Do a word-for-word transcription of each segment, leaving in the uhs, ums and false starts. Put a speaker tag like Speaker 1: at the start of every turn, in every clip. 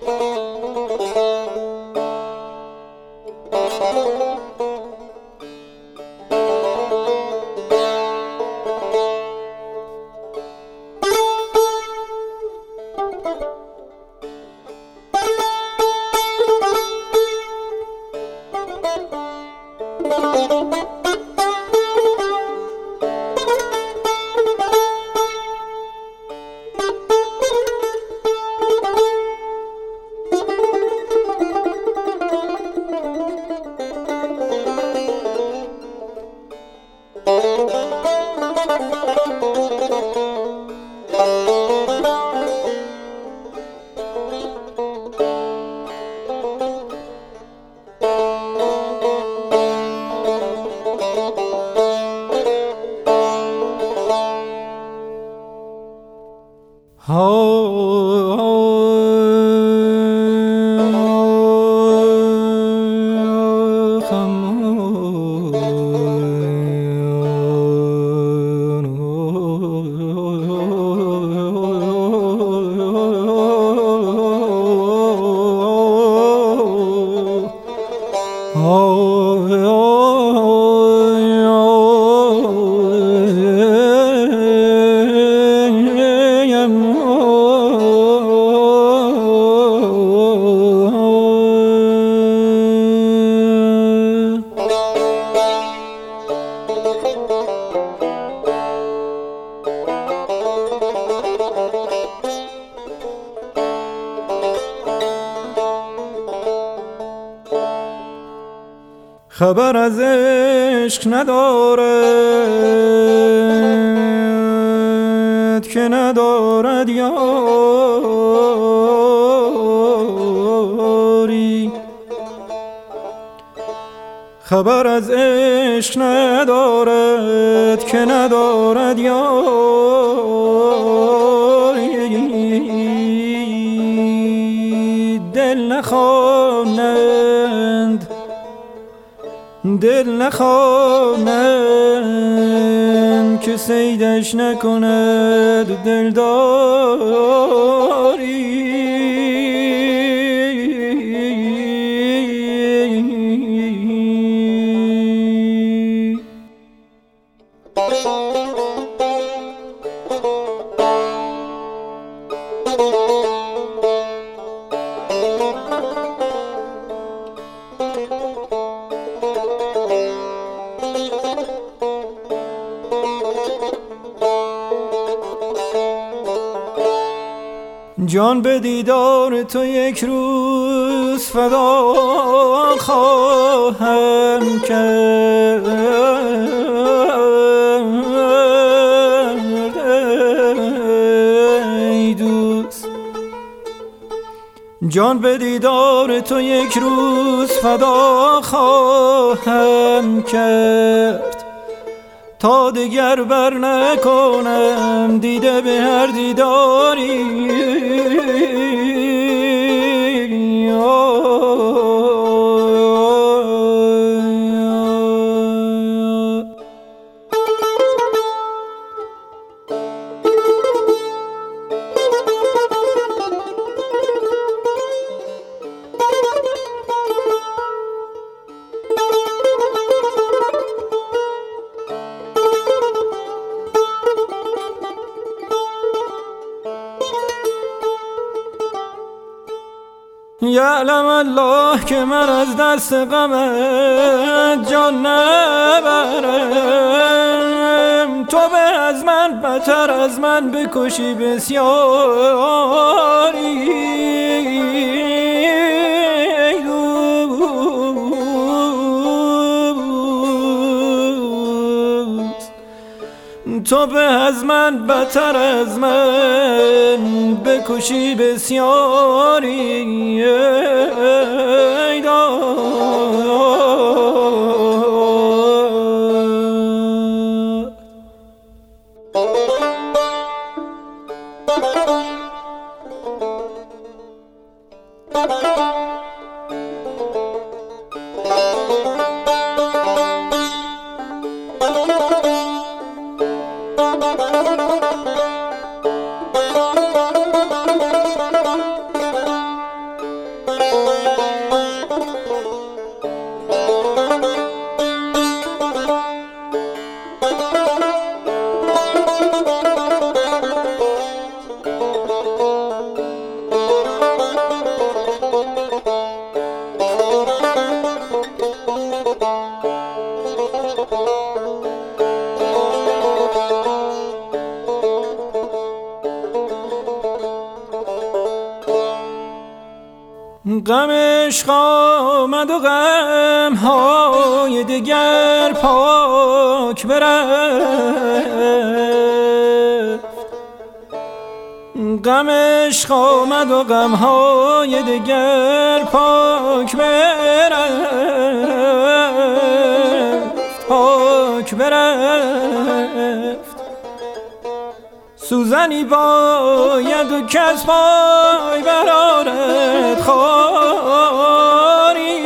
Speaker 1: خبر از عشق ندارد که ندارد یاری، خبر از عشق ندارد که ندارد یاری. دل نخوانند دل نخوانند که صیدش نکند دلداری. جان به دیدار تو یک روز فدا خواهم کرد، ای دوست. جان به دیدار تو یک روز فدا خواهم کرد، تا دیگر بر نکنم دیده به هر دیداری. یعلم الله که من از دست غمت جان نبرم، تو به از من بتر از من بکشی بسیاری. تو به از من بتر از من بکشی بسیاری. ای غم عشق آمد و غم های دگر پاک برفت. غم عشق آمد و غم های دگر پاک برفت، پاک برفت. سوزنی باید و کس پای برارد خاری،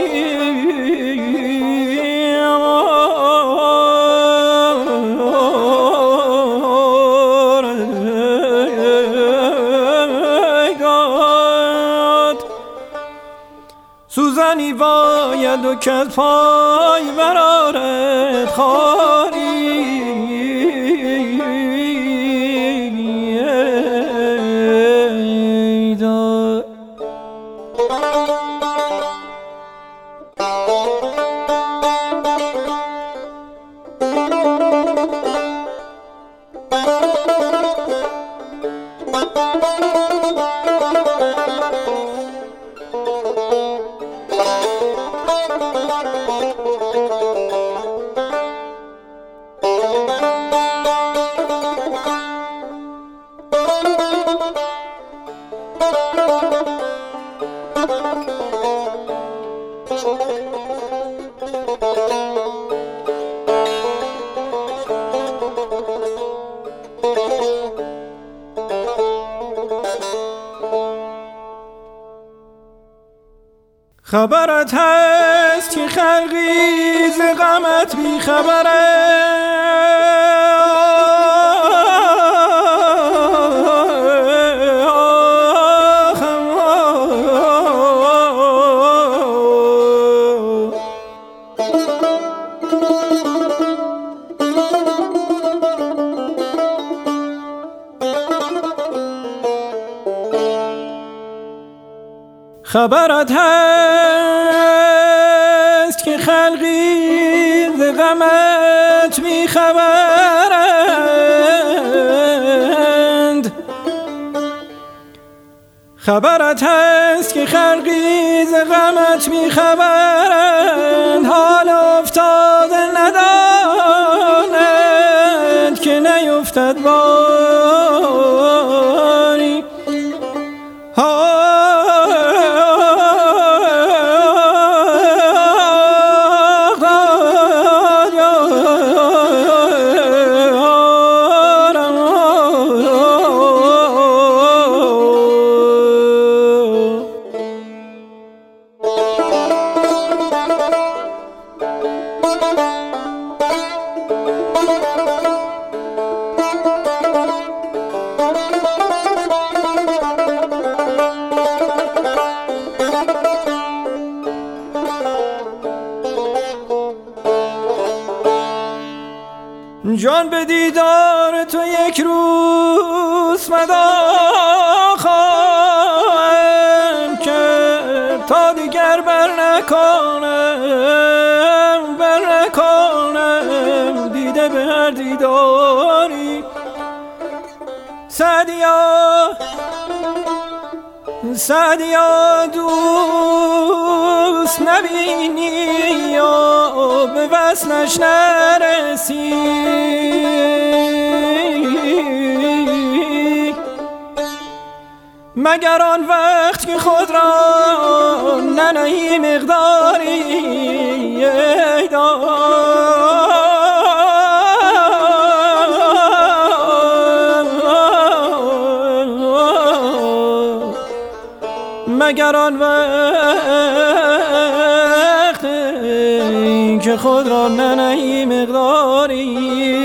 Speaker 1: سوزنی باید و کس پای برارد خاری. خبرت هست که خلقی ز غمت بی خبره، خبرت هست که خلقی ز غمت می خبرند. خبرت هست که خلقی ز غمت می خبرند، حال افتاده ندانند که نیفتد باری. جان به دیدار تو یک روز فدا خواهم کرد، تا دیگر بر نکنم بر نکنم دیده به هر دیداری. سعدیا سعدیا دوست نبینی یا به وصلش نرسی، مگر آن وقت که خود را ننهی مقداری. ای مگر آن وقت که خود را ننهی مقداری،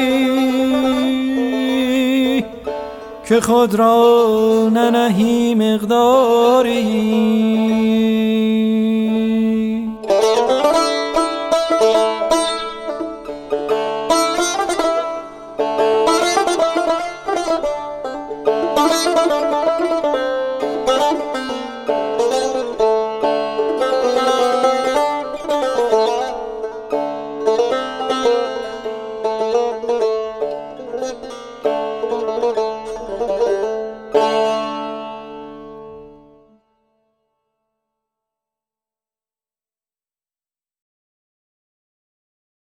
Speaker 1: که خود را ننهی مقداری.